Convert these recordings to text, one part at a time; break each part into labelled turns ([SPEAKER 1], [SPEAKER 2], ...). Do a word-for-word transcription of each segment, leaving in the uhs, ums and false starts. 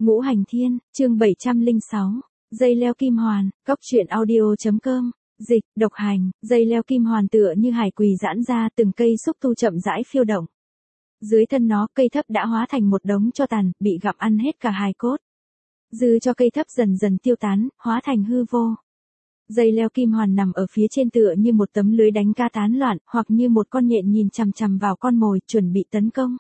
[SPEAKER 1] Ngũ Hành Thiên, chương bảy trăm lẻ sáu, dây leo kim hoàn, cóc truyện audio.com, dịch, độc hành, dây leo kim hoàn tựa như hải quỳ giãn ra, từng cây xúc tu chậm rãi phiêu động. Dưới thân nó, cây thấp đã hóa thành một đống tro tàn, bị gặm ăn hết cả hài cốt. Dư cho cây thấp dần dần tiêu tán, hóa thành hư vô. Dây leo kim hoàn nằm ở phía trên tựa như một tấm lưới đánh cá tán loạn, hoặc như một con nhện nhìn chằm chằm vào con mồi, chuẩn bị tấn công.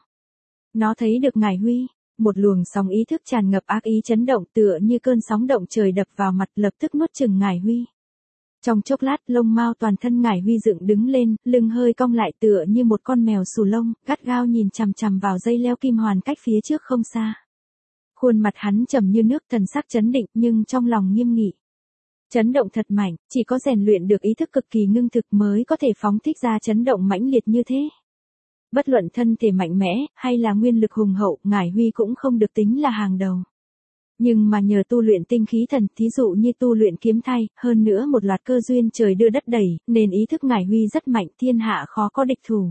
[SPEAKER 1] Nó thấy được Ngải Huy, một luồng sóng ý thức tràn ngập ác ý chấn động tựa như cơn sóng động trời đập vào mặt, lập tức nuốt chửng Ngải Huy. Trong chốc lát, lông mao toàn thân Ngải Huy dựng đứng lên, lưng hơi cong lại tựa như một con mèo xù lông, gắt gao nhìn chằm chằm vào dây leo kim hoàn cách phía trước không xa. Khuôn mặt hắn trầm như nước, thần sắc chấn định, nhưng trong lòng nghiêm nghị. Chấn động thật mạnh, chỉ có rèn luyện được ý thức cực kỳ ngưng thực mới có thể phóng thích ra chấn động mãnh liệt như thế. Bất luận thân thể mạnh mẽ, hay là nguyên lực hùng hậu, Ngải Huy cũng không được tính là hàng đầu. Nhưng mà nhờ tu luyện tinh khí thần, thí dụ như tu luyện kiếm thay, hơn nữa một loạt cơ duyên trời đưa đất đẩy, nên ý thức Ngải Huy rất mạnh, thiên hạ khó có địch thủ.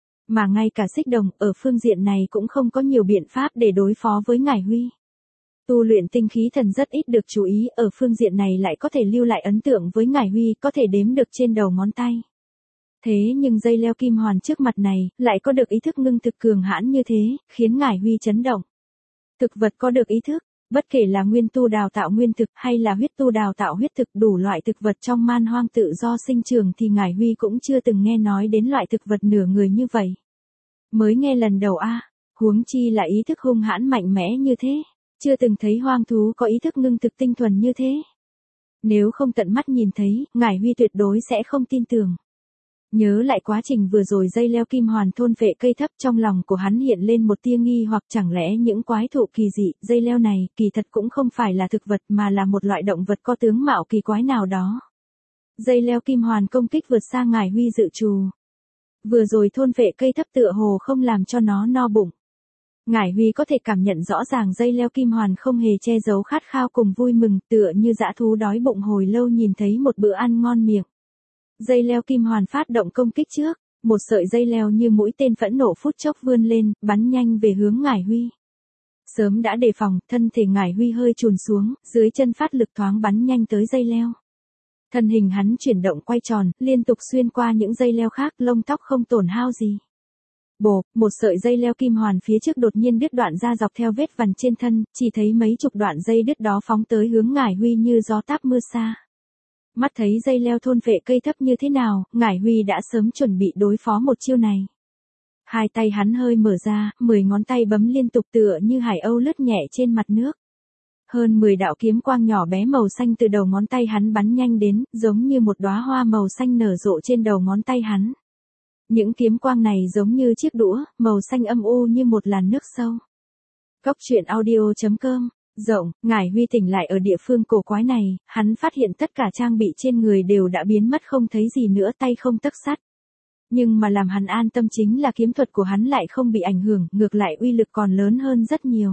[SPEAKER 1] Mà ngay cả Xích Đồng, ở phương diện này cũng không có nhiều biện pháp để đối phó với Ngải Huy. Tu luyện tinh khí thần rất ít được chú ý, ở phương diện này lại có thể lưu lại ấn tượng với Ngải Huy, có thể đếm được trên đầu ngón tay. Thế nhưng dây leo kim hoàn trước mặt này, lại có được ý thức ngưng thực cường hãn như thế, khiến Ngải Huy chấn động. Thực vật có được ý thức, bất kể là nguyên tu đào tạo nguyên thực hay là huyết tu đào tạo huyết thực, đủ loại thực vật trong man hoang tự do sinh trường thì Ngải Huy cũng chưa từng nghe nói đến loại thực vật nửa người như vậy. Mới nghe lần đầu a, huống chi là ý thức hung hãn mạnh mẽ như thế, chưa từng thấy hoang thú có ý thức ngưng thực tinh thuần như thế. Nếu không tận mắt nhìn thấy, Ngải Huy tuyệt đối sẽ không tin tưởng. Nhớ lại quá trình vừa rồi dây leo kim hoàn thôn phệ cây thấp, trong lòng của hắn hiện lên một tia nghi hoặc, chẳng lẽ những quái thụ kỳ dị, dây leo này, kỳ thật cũng không phải là thực vật mà là một loại động vật có tướng mạo kỳ quái nào đó. Dây leo kim hoàn công kích vượt xa Ngải Huy dự trù. Vừa rồi thôn phệ cây thấp tựa hồ không làm cho nó no bụng. Ngải Huy có thể cảm nhận rõ ràng dây leo kim hoàn không hề che giấu khát khao cùng vui mừng, tựa như dã thú đói bụng hồi lâu nhìn thấy một bữa ăn ngon miệng. Dây leo kim hoàn phát động công kích trước, một sợi dây leo như mũi tên phẫn nộ phút chốc vươn lên, bắn nhanh về hướng Ngải Huy. Sớm đã đề phòng, thân thể Ngải Huy hơi chùn xuống, dưới chân phát lực thoáng bắn nhanh tới dây leo. Thân hình hắn chuyển động quay tròn, liên tục xuyên qua những dây leo khác, lông tóc không tổn hao gì. Bộp, một sợi dây leo kim hoàn phía trước đột nhiên đứt đoạn ra dọc theo vết vằn trên thân, chỉ thấy mấy chục đoạn dây đứt đó phóng tới hướng Ngải Huy như gió táp mưa xa. Mắt thấy dây leo thôn phệ cây thấp như thế nào, Ngải Huy đã sớm chuẩn bị đối phó một chiêu này. Hai tay hắn hơi mở ra, mười ngón tay bấm liên tục tựa như hải âu lướt nhẹ trên mặt nước. Hơn mười đạo kiếm quang nhỏ bé màu xanh từ đầu ngón tay hắn bắn nhanh đến, giống như một đóa hoa màu xanh nở rộ trên đầu ngón tay hắn. Những kiếm quang này giống như chiếc đũa, màu xanh âm u như một làn nước sâu. Cóc truyện audio.com, rộng, Ngải Huy tỉnh lại ở địa phương cổ quái này, hắn phát hiện tất cả trang bị trên người đều đã biến mất không thấy gì nữa, tay không tấc sắt. Nhưng mà làm hắn an tâm chính là kiếm thuật của hắn lại không bị ảnh hưởng, ngược lại uy lực còn lớn hơn rất nhiều.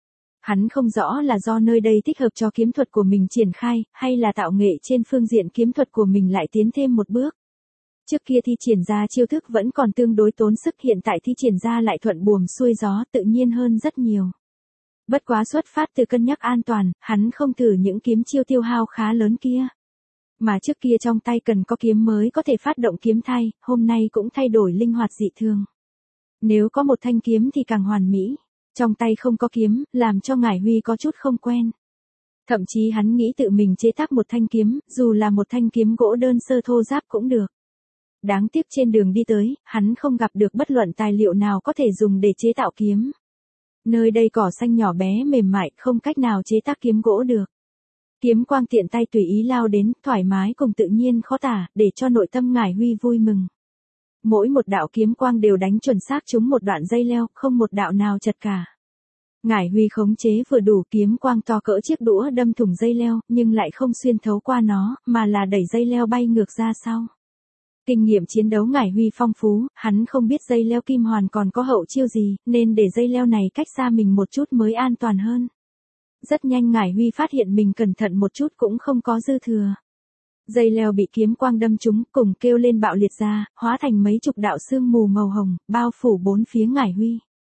[SPEAKER 1] Hắn không rõ là do nơi đây thích hợp cho kiếm thuật của mình triển khai, hay là tạo nghệ trên phương diện kiếm thuật của mình lại tiến thêm một bước. Trước kia thi triển ra chiêu thức vẫn còn tương đối tốn sức, hiện tại thi triển ra lại thuận buồm xuôi gió, tự nhiên hơn rất nhiều. Bất quá xuất phát từ cân nhắc an toàn, hắn không thử những kiếm chiêu tiêu hao khá lớn kia. Mà trước kia trong tay cần có kiếm mới có thể phát động kiếm thay, hôm nay cũng thay đổi linh hoạt dị thường. Nếu có một thanh kiếm thì càng hoàn mỹ, trong tay không có kiếm, làm cho Ngải Huy có chút không quen. Thậm chí hắn nghĩ tự mình chế tác một thanh kiếm, dù là một thanh kiếm gỗ đơn sơ thô ráp cũng được. Đáng tiếc trên đường đi tới, hắn không gặp được bất luận tài liệu nào có thể dùng để chế tạo kiếm. Nơi đây cỏ xanh nhỏ bé mềm mại, không cách nào chế tác kiếm gỗ được. Kiếm quang tiện tay tùy ý lao đến, thoải mái cùng tự nhiên khó tả, để cho nội tâm Ngải Huy vui mừng. Mỗi một đạo kiếm quang đều đánh chuẩn xác trúng một đoạn dây leo, không một đạo nào chật cả. Ngải Huy khống chế vừa đủ, kiếm quang to cỡ chiếc đũa đâm thủng dây leo, nhưng lại không xuyên thấu qua nó, mà là đẩy dây leo bay ngược ra sau. Kinh nghiệm chiến đấu Ngải Huy phong phú, hắn không biết dây leo kim hoàn còn có hậu chiêu gì, nên để dây leo này cách xa mình một chút mới an toàn hơn. Rất nhanh Ngải Huy phát hiện mình cẩn thận một chút cũng không có dư thừa. Dây leo bị kiếm quang đâm trúng, cùng kêu lên bạo liệt ra, hóa thành mấy chục đạo sương mù màu hồng, bao phủ bốn phía Ngải Huy.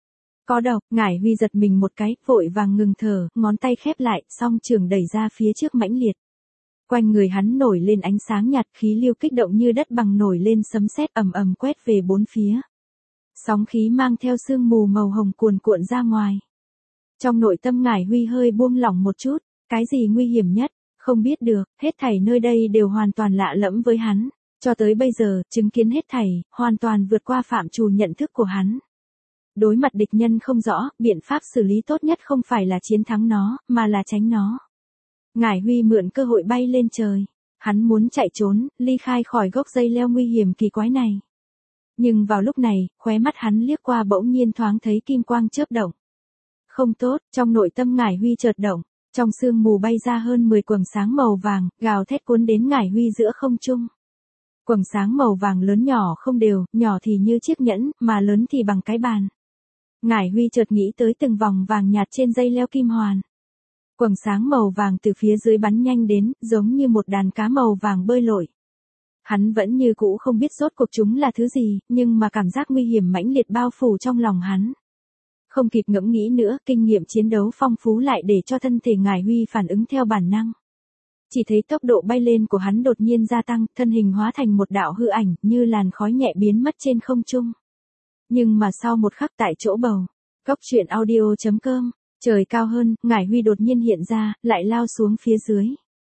[SPEAKER 1] Có độc, Ngải Huy giật mình một cái, vội vàng ngừng thở, ngón tay khép lại, song trường đẩy ra phía trước mãnh liệt. Quanh người hắn nổi lên ánh sáng nhạt, khí lưu kích động như đất bằng nổi lên sấm sét ầm ầm quét về bốn phía. Sóng khí mang theo sương mù màu hồng cuồn cuộn ra ngoài. Trong nội tâm Ngải Huy hơi buông lỏng một chút, cái gì nguy hiểm nhất, không biết được, hết thảy nơi đây đều hoàn toàn lạ lẫm với hắn. Cho tới bây giờ, chứng kiến hết thảy, hoàn toàn vượt qua phạm trù nhận thức của hắn. Đối mặt địch nhân không rõ, biện pháp xử lý tốt nhất không phải là chiến thắng nó, mà là tránh nó. Ngải Huy mượn cơ hội bay lên trời. Hắn muốn chạy trốn, ly khai khỏi gốc dây leo nguy hiểm kỳ quái này. Nhưng vào lúc này, khóe mắt hắn liếc qua bỗng nhiên thoáng thấy kim quang chớp động. Không tốt, trong nội tâm Ngải Huy chợt động, trong sương mù bay ra hơn mười quầng sáng màu vàng, gào thét cuốn đến Ngải Huy giữa không trung. Quầng sáng màu vàng lớn nhỏ không đều, nhỏ thì như chiếc nhẫn, mà lớn thì bằng cái bàn. Ngải Huy chợt nghĩ tới từng vòng vàng nhạt trên dây leo kim hoàn. Quầng sáng màu vàng từ phía dưới bắn nhanh đến, giống như một đàn cá màu vàng bơi lội. Hắn vẫn như cũ không biết rốt cuộc chúng là thứ gì, nhưng mà cảm giác nguy hiểm mãnh liệt bao phủ trong lòng hắn. Không kịp ngẫm nghĩ nữa, kinh nghiệm chiến đấu phong phú lại để cho thân thể Ngải Huy phản ứng theo bản năng. Chỉ thấy tốc độ bay lên của hắn đột nhiên gia tăng, thân hình hóa thành một đạo hư ảnh, như làn khói nhẹ biến mất trên không trung. Nhưng mà sau một khắc tại chỗ bầu, Cốc truyện audio chấm com, trời cao hơn, Ngải Huy đột nhiên hiện ra, lại lao xuống phía dưới.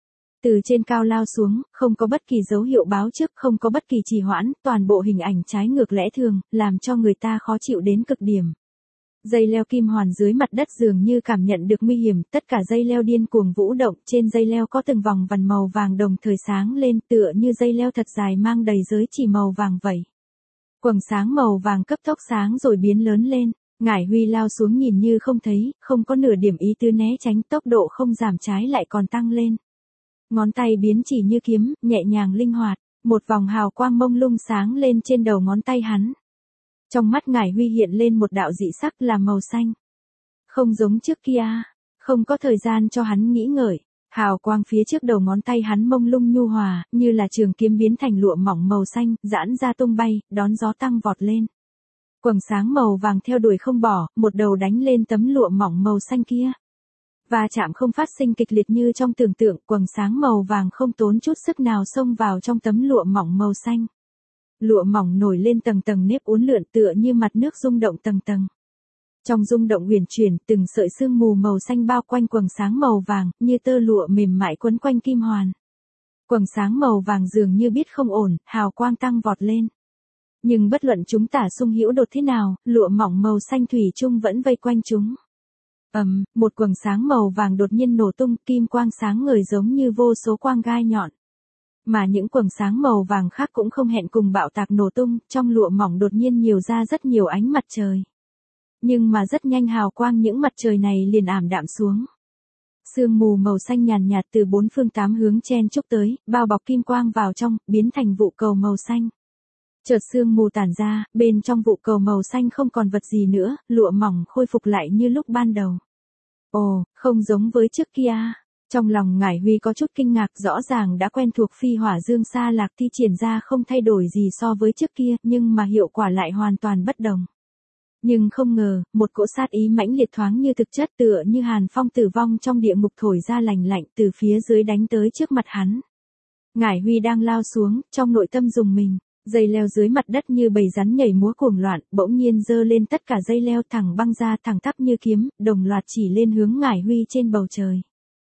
[SPEAKER 1] Từ trên cao lao xuống, không có bất kỳ dấu hiệu báo trước, không có bất kỳ trì hoãn, toàn bộ hình ảnh trái ngược lẽ thường, làm cho người ta khó chịu đến cực điểm. Dây leo kim hoàn dưới mặt đất dường như cảm nhận được nguy hiểm, tất cả dây leo điên cuồng vũ động, trên dây leo có từng vòng vằn màu vàng đồng thời sáng lên, tựa như dây leo thật dài mang đầy giới chỉ màu vàng vậy. Quầng sáng màu vàng cấp tốc sáng rồi biến lớn lên, Ngải Huy lao xuống nhìn như không thấy, không có nửa điểm ý tứ né tránh, tốc độ không giảm trái lại còn tăng lên. Ngón tay biến chỉ như kiếm, nhẹ nhàng linh hoạt, một vòng hào quang mông lung sáng lên trên đầu ngón tay hắn. Trong mắt Ngải Huy hiện lên một đạo dị sắc là màu xanh. Không giống trước kia, không có thời gian cho hắn nghĩ ngợi, hào quang phía trước đầu ngón tay hắn mông lung nhu hòa, như là trường kiếm biến thành lụa mỏng màu xanh, giãn ra tung bay, đón gió tăng vọt lên. Quầng sáng màu vàng theo đuổi không bỏ, một đầu đánh lên tấm lụa mỏng màu xanh kia. Và chạm không phát sinh kịch liệt như trong tưởng tượng, quầng sáng màu vàng không tốn chút sức nào xông vào trong tấm lụa mỏng màu xanh. Lụa mỏng nổi lên tầng tầng nếp uốn lượn tựa như mặt nước rung động tầng tầng. Trong rung động huyền chuyển, từng sợi sương mù màu xanh bao quanh quầng sáng màu vàng, như tơ lụa mềm mại quấn quanh kim hoàn. Quầng sáng màu vàng dường như biết không ổn, hào quang tăng vọt lên. Nhưng bất luận chúng tả xung hữu đột thế nào, lụa mỏng màu xanh thủy chung vẫn vây quanh chúng. Ầm, um, một quầng sáng màu vàng đột nhiên nổ tung, kim quang sáng ngời giống như vô số quang gai nhọn. Mà những quầng sáng màu vàng khác cũng không hẹn cùng bạo tạc nổ tung, trong lụa mỏng đột nhiên nhiều ra rất nhiều ánh mặt trời. Nhưng mà rất nhanh hào quang những mặt trời này liền ảm đạm xuống. Sương mù màu xanh nhàn nhạt từ bốn phương tám hướng chen chúc tới, bao bọc kim quang vào trong, biến thành vụ cầu màu xanh. Chợt sương mù tản ra, bên trong vụ cầu màu xanh không còn vật gì nữa, lụa mỏng khôi phục lại như lúc ban đầu. Ồ, không giống với trước kia. Trong lòng Ngải Huy có chút kinh ngạc, rõ ràng đã quen thuộc phi hỏa dương sa lạc thi triển ra không thay đổi gì so với trước kia, nhưng mà hiệu quả lại hoàn toàn bất đồng. Nhưng không ngờ, một cỗ sát ý mãnh liệt thoáng như thực chất tựa như hàn phong tử vong trong địa ngục thổi ra lành lạnh từ phía dưới đánh tới trước mặt hắn. Ngải Huy đang lao xuống, trong nội tâm rùng mình, dây leo dưới mặt đất như bầy rắn nhảy múa cuồng loạn, bỗng nhiên giơ lên tất cả dây leo thẳng băng ra thẳng tắp như kiếm, đồng loạt chỉ lên hướng Ngải Huy trên bầu trời.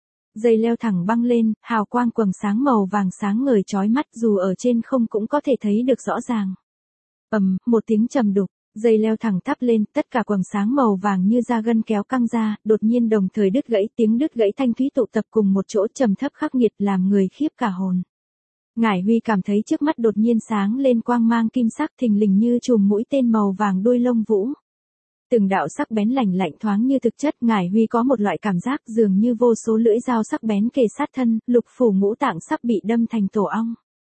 [SPEAKER 1] Dây leo thẳng băng lên, hào quang quầng sáng màu vàng sáng ngời chói mắt dù ở trên không cũng có thể thấy được rõ ràng. Ầm, một tiếng trầm đục, dây leo thẳng tắp lên, tất cả quầng sáng màu vàng như da gân kéo căng ra, đột nhiên đồng thời đứt gãy, tiếng đứt gãy thanh thúy tụ tập cùng một chỗ trầm thấp khắc nghiệt làm người khiếp cả hồn. Ngải Huy cảm thấy trước mắt đột nhiên sáng lên quang mang kim sắc thình lình như chùm mũi tên màu vàng đuôi lông vũ. Từng đạo sắc bén lạnh lạnh thoáng như thực chất, Ngải Huy có một loại cảm giác dường như vô số lưỡi dao sắc bén kề sát thân, lục phủ ngũ tạng sắp bị đâm thành tổ ong.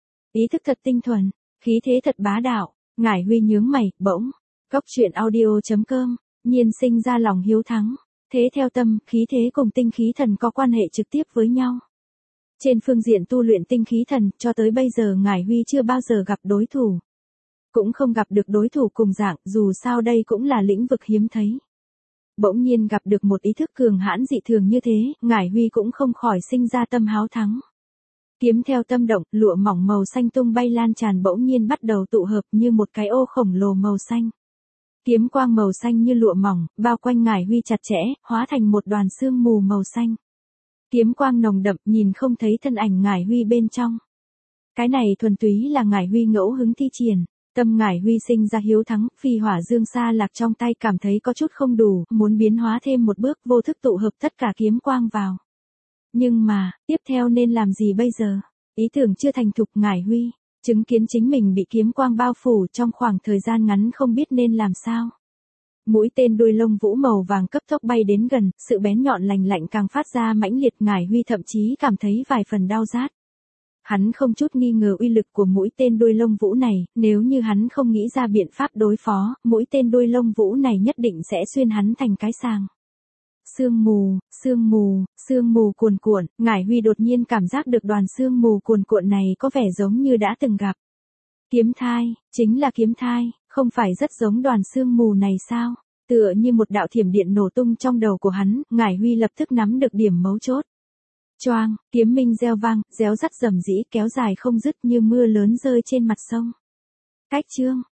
[SPEAKER 1] Ý thức thật tinh thuần, khí thế thật bá đạo, Ngải Huy nhướng mày, bỗng, Cốc truyện audio chấm com, nhiên sinh ra lòng hiếu thắng, thế theo tâm, khí thế cùng tinh khí thần có quan hệ trực tiếp với nhau. Trên phương diện tu luyện tinh khí thần, cho tới bây giờ Ngải Huy chưa bao giờ gặp đối thủ. Cũng không gặp được đối thủ cùng dạng, dù sao đây cũng là lĩnh vực hiếm thấy. Bỗng nhiên gặp được một ý thức cường hãn dị thường như thế, Ngải Huy cũng không khỏi sinh ra tâm háo thắng. Kiếm theo tâm động, lụa mỏng màu xanh tung bay lan tràn bỗng nhiên bắt đầu tụ hợp như một cái ô khổng lồ màu xanh. Kiếm quang màu xanh như lụa mỏng, bao quanh Ngải Huy chặt chẽ, hóa thành một đoàn sương mù màu xanh. Kiếm quang nồng đậm, nhìn không thấy thân ảnh Ngải Huy bên trong. Cái này thuần túy là Ngải Huy ngẫu hứng thi triển. Tâm Ngải Huy sinh ra hiếu thắng, phi hỏa dương xa lạc trong tay cảm thấy có chút không đủ, muốn biến hóa thêm một bước, vô thức tụ hợp tất cả kiếm quang vào. Nhưng mà, tiếp theo nên làm gì bây giờ? Ý tưởng chưa thành thục, Ngải Huy chứng kiến chính mình bị kiếm quang bao phủ trong khoảng thời gian ngắn không biết nên làm sao. Mũi tên đuôi lông vũ màu vàng cấp tốc bay đến gần, sự bén nhọn lành lạnh càng phát ra mãnh liệt, Ngải Huy thậm chí cảm thấy vài phần đau rát. Hắn không chút nghi ngờ uy lực của mũi tên đuôi lông vũ này, nếu như hắn không nghĩ ra biện pháp đối phó, mũi tên đuôi lông vũ này nhất định sẽ xuyên hắn thành cái sàng. Sương mù, sương mù, sương mù cuồn cuộn, Ngải Huy đột nhiên cảm giác được đoàn sương mù cuồn cuộn này có vẻ giống như đã từng gặp. Kiếm thai, chính là kiếm thai, không phải rất giống đoàn sương mù này sao? Tựa như một đạo thiểm điện nổ tung trong đầu của hắn, Ngải Huy lập tức nắm được điểm mấu chốt. Choang, kiếm minh reo vang, réo rắt rầm rĩ kéo dài không dứt như mưa lớn rơi trên mặt sông. Cách chương